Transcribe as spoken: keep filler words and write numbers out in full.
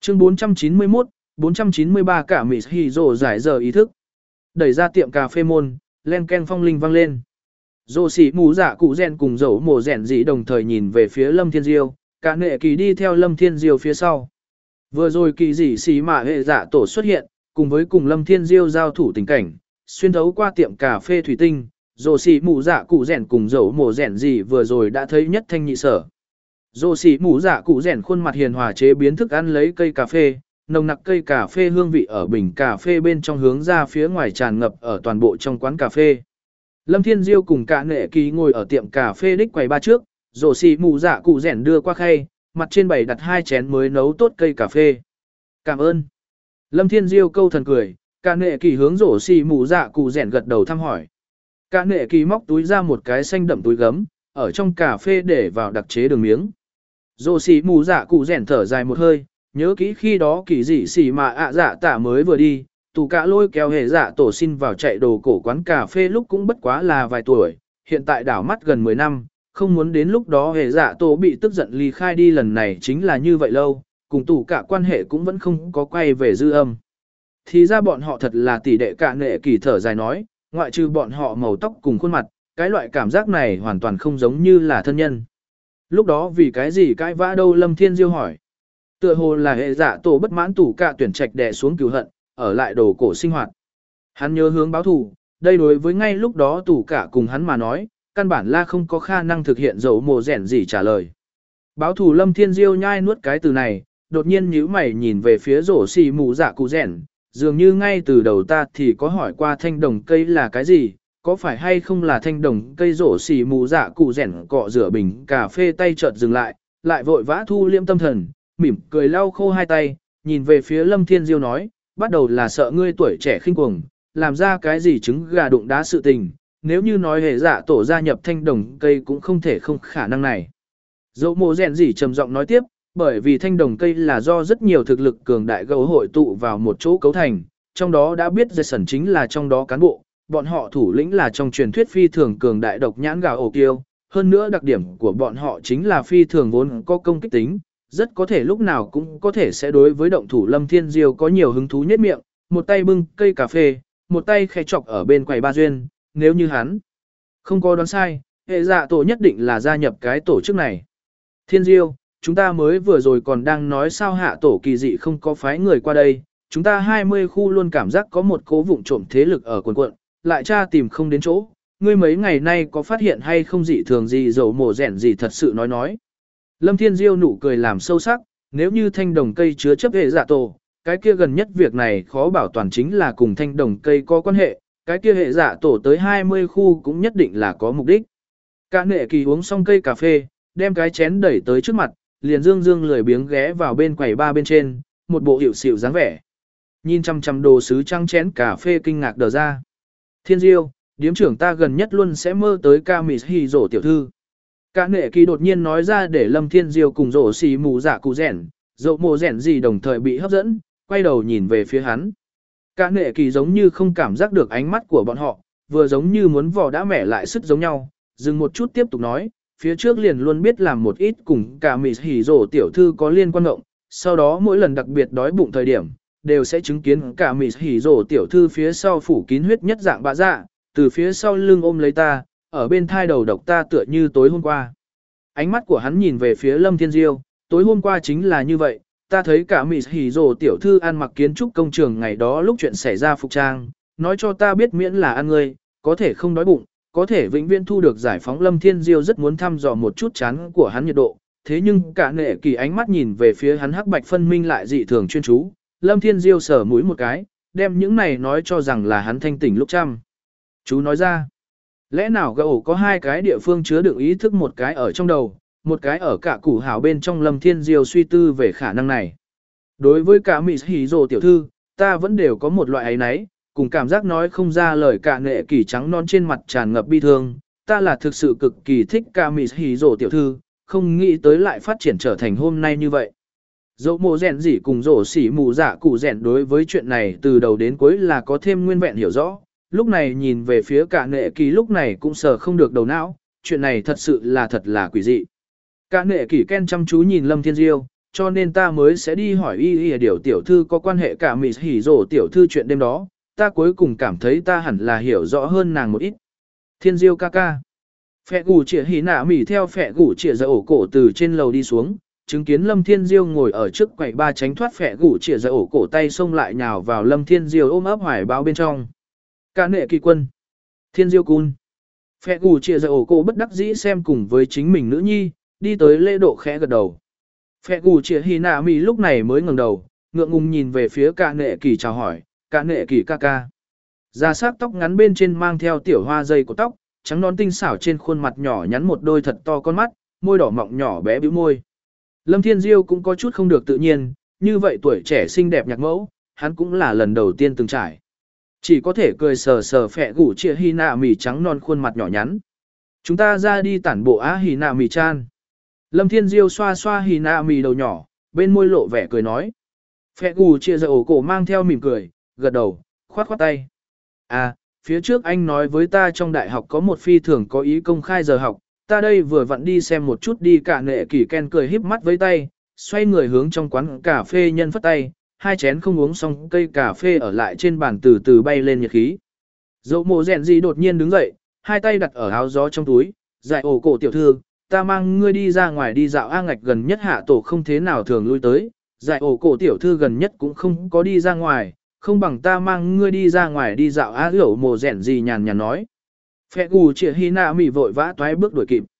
Chương bốn trăm chín mươi mốt, bốn trăm chín mươi ba cả Mỹ Hì Rồ giải giờ ý thức. Đẩy ra tiệm cà phê môn, len ken phong linh vang lên. Rồ xỉ mù dạ cụ rèn cùng dẫu mồ rèn dị đồng thời nhìn về phía Lâm Thiên Diêu, cả nệ kỳ đi theo Lâm Thiên Diêu phía sau. Vừa rồi kỳ dị xỉ mạ hệ dạ tổ xuất hiện, cùng với cùng Lâm Thiên Diêu giao thủ tình cảnh, xuyên thấu qua tiệm cà phê thủy tinh, rồ xỉ mù dạ cụ rèn cùng dẫu mồ rèn dị vừa rồi đã thấy nhất thanh nhị sở. Rồ xỉ mù dạ cụ rèn khuôn mặt hiền hòa chế biến thức ăn lấy cây cà phê, nồng nặc cây cà phê hương vị ở bình cà phê bên trong hướng ra phía ngoài tràn ngập ở toàn bộ trong quán cà phê. Lâm Thiên Diêu cùng cả nệ kỳ ngồi ở tiệm cà phê đích quầy ba trước, rồ xỉ mù dạ cụ rèn đưa qua khay, mặt trên bày đặt hai chén mới nấu tốt cây cà phê. Cảm ơn. Lâm Thiên Diêu câu thần cười, cả nệ kỳ hướng rồ xỉ mù dạ cụ rèn gật đầu thăm hỏi. Cả nệ kỳ móc túi ra một cái xanh đậm túi gấm, ở trong cà phê để vào đặc chế đường miếng. Rồ xỉ mù dạ cụ rèn thở dài một hơi, nhớ kỹ khi đó kỳ dị xỉ mà ạ dạ tạ mới vừa đi, tù cả lôi kéo hệ dạ tổ xin vào chạy đồ cổ quán cà phê lúc cũng bất quá là vài tuổi, hiện tại đảo mắt gần mười năm, không muốn đến lúc đó hệ dạ tổ bị tức giận ly khai đi lần này chính là như vậy lâu, cùng tù cả quan hệ cũng vẫn không có quay về dư âm. Thì ra bọn họ thật là tỷ đệ cả nệ kỳ thở dài nói, ngoại trừ bọn họ màu tóc cùng khuôn mặt, cái loại cảm giác này hoàn toàn không giống như là thân nhân. Lúc đó vì cái gì cãi vã đâu? Lâm Thiên Diêu hỏi. Tựa hồ là hệ dạ tổ bất mãn tủ cả tuyển trạch đè xuống cừu hận, ở lại đồ cổ sinh hoạt. Hắn nhớ hướng báo thù, đây đối với ngay lúc đó tủ cả cùng hắn mà nói, căn bản là không có khả năng thực hiện dấu mồ rèn gì trả lời. Báo thù? Lâm Thiên Diêu nhai nuốt cái từ này, đột nhiên nhíu mày nhìn về phía rổ xì mù dạ cụ rèn, dường như ngay từ đầu ta thì có hỏi qua thanh đồng cây là cái gì, có phải hay không là thanh đồng cây? Rổ xì mù dạ cụ rèn cọ rửa bình cà phê tay chợt dừng lại, lại vội vã thu liêm tâm thần, mỉm cười lau khô hai tay, nhìn về phía Lâm Thiên Diêu nói, bắt đầu là sợ ngươi tuổi trẻ khinh cuồng, làm ra cái gì trứng gà đụng đá sự tình, nếu như nói hệ dạ tổ gia nhập thanh đồng cây cũng không thể không khả năng này. Dẫu mồ rèn gì trầm giọng nói tiếp, bởi vì thanh đồng cây là do rất nhiều thực lực cường đại gấu hội tụ vào một chỗ cấu thành, trong đó đã biết Jason chính là trong đó cán bộ, bọn họ thủ lĩnh là trong truyền thuyết phi thường cường đại độc nhãn gà ổ kiêu, hơn nữa đặc điểm của bọn họ chính là phi thường vốn có công kích tính, rất có thể lúc nào cũng có thể sẽ đối với động thủ Lâm Thiên Diêu có nhiều hứng thú nhất miệng, một tay bưng cây cà phê, một tay khẽ chọc ở bên quầy ba duyên, nếu như hắn không có đoán sai, hệ dạ tổ nhất định là gia nhập cái tổ chức này. Thiên Diêu, chúng ta mới vừa rồi còn đang nói sao hạ tổ kỳ dị không có phái người qua đây, chúng ta hai mươi khu luôn cảm giác có một cố vụng trộm thế lực ở quần quận, lại tra tìm không đến chỗ, ngươi mấy ngày nay có phát hiện hay không dị thường gì? Dầu mổ rẻn gì thật sự nói nói. Lâm Thiên Diêu nụ cười làm sâu sắc, nếu như thanh đồng cây chứa chấp hệ dạ tổ, cái kia gần nhất việc này khó bảo toàn chính là cùng thanh đồng cây có quan hệ, cái kia hệ dạ tổ tới hai mươi khu cũng nhất định là có mục đích. Cả nệ kỳ uống xong cây cà phê, đem cái chén đẩy tới trước mặt, liền dương dương lười biếng ghé vào bên quầy ba bên trên, một bộ hiệu xịu dáng vẻ. Nhìn chăm chăm đồ sứ trăng chén cà phê kinh ngạc đờ ra. Thiên Diêu, điếm trưởng ta gần nhất luôn sẽ mơ tới ca mì hì rổ tiểu thư. Cả nệ kỳ đột nhiên nói ra để Lâm Thiên Diêu cùng rổ xì mù dạ cụ rèn, dậu mồ rèn gì đồng thời bị hấp dẫn, quay đầu nhìn về phía hắn. Cả nệ kỳ giống như không cảm giác được ánh mắt của bọn họ, vừa giống như muốn vò đã mẻ lại sức giống nhau, dừng một chút tiếp tục nói, phía trước liền luôn biết làm một ít cùng cả mì hì rổ tiểu thư có liên quan động, sau đó mỗi lần đặc biệt đói bụng thời điểm, đều sẽ chứng kiến cả mì hì rổ tiểu thư phía sau phủ kín huyết nhất dạng bạ dạ, từ phía sau lưng ôm lấy ta, ở bên thai đầu độc ta tựa như tối hôm qua. Ánh mắt của hắn nhìn về phía Lâm Thiên Diêu, tối hôm qua chính là như vậy, ta thấy cả mì hì rồ tiểu thư ăn mặc kiến trúc công trường ngày đó lúc chuyện xảy ra phục trang, nói cho ta biết miễn là ăn ngươi, có thể không đói bụng, có thể vĩnh viễn thu được giải phóng. Lâm Thiên Diêu rất muốn thăm dò một chút chán của hắn nhiệt độ, thế nhưng cả nệ kỳ ánh mắt nhìn về phía hắn hắc bạch phân minh lại dị thường chuyên chú, Lâm Thiên Diêu sờ mũi một cái, đem những này nói cho rằng là hắn thanh tỉnh lúc chăm. Chú nói ra, lẽ nào gậu có hai cái địa phương chứa đựng ý thức, một cái ở trong đầu, một cái ở cả củ hào bên trong? Lâm Thiên Diêu suy tư về khả năng này. Đối với cả Mỹ Hỉ Dồ tiểu thư, ta vẫn đều có một loại ấy nấy, cùng cảm giác nói không ra lời. Cả nệ kỳ trắng non trên mặt tràn ngập bi thương, ta là thực sự cực kỳ thích cả Mỹ Hỉ Dồ tiểu thư, không nghĩ tới lại phát triển trở thành hôm nay như vậy. Dẫu mồ rèn gì cùng rổ xỉ mù dạ cụ rèn đối với chuyện này từ đầu đến cuối là có thêm nguyên vẹn hiểu rõ, lúc này nhìn về phía cả nệ kỳ lúc này cũng sờ không được đầu não, chuyện này thật sự là thật là quỷ dị. Cả nệ kỳ Ken chăm chú nhìn Lâm Thiên Diêu, cho nên ta mới sẽ đi hỏi y y điều tiểu thư có quan hệ cả mì hỉ rổ tiểu thư chuyện đêm đó, ta cuối cùng cảm thấy ta hẳn là hiểu rõ hơn nàng một ít. Thiên diêu ca ca. Phẹ gù chĩa hỉ nạ mỉ theo phẹ gù chĩa ra ổ cổ từ trên lầu đi xuống, chứng kiến Lâm Thiên Diêu ngồi ở trước quầy ba tránh thoát phẹ gù chĩa ra ổ cổ tay xông lại nhào vào Lâm Thiên Diêu ôm ấp hoài báo bên trong. Cả nệ kỳ quân. Thiên Diêu cun. Phẹ gù chĩa ra ổ cổ bất đắc dĩ xem cùng với chính mình nữ nhi, đi tới lễ độ khẽ gật đầu. Phẹ gù chĩa hỉ nạ mỉ lúc này mới ngẩng đầu, ngượng ngùng nhìn về phía cả nệ kỳ chào hỏi, cả nệ kỳ ca ca. Da sắc tóc ngắn bên trên mang theo tiểu hoa dây của tóc, trắng non tinh xảo trên khuôn mặt nhỏ nhắn một đôi thật to con mắt, môi đỏ mọng nhỏ bé bĩu môi. Lâm Thiên Diêu cũng có chút không được tự nhiên, như vậy tuổi trẻ xinh đẹp nhạc mẫu, hắn cũng là lần đầu tiên từng trải. Chỉ có thể cười sờ sờ phẹ gủ chia hy nạ mì trắng non khuôn mặt nhỏ nhắn. Chúng ta ra đi tản bộ á hì nạ mì chan. Lâm Thiên Diêu xoa xoa hì nạ mì đầu nhỏ, bên môi lộ vẻ cười nói. Phẹ gủ chia ra ổ cổ mang theo mỉm cười, gật đầu, khoát khoát tay. À, phía trước anh nói với ta trong đại học có một phi thường có ý công khai giờ học, ta đây vừa vặn đi xem một chút đi. Cả nệ kỳ ken cười híp mắt với tay, xoay người hướng trong quán cà phê nhân phất tay, hai chén không uống xong cây cà phê ở lại trên bàn từ từ bay lên nhiệt khí. Dẫu mồ rèn gì đột nhiên đứng dậy, hai tay đặt ở áo gió trong túi, dạy ổ cổ tiểu thư, ta mang ngươi đi ra ngoài đi dạo A ngạch gần nhất hạ tổ không thế nào thường lui tới, dạy ổ cổ tiểu thư gần nhất cũng không có đi ra ngoài, không bằng ta mang ngươi đi ra ngoài đi dạo á hiểu mồ rẻn gì nhàn nhàn nói. Phẹ gù chĩa hy nạ mỉ vội vã toái bước đuổi kịp.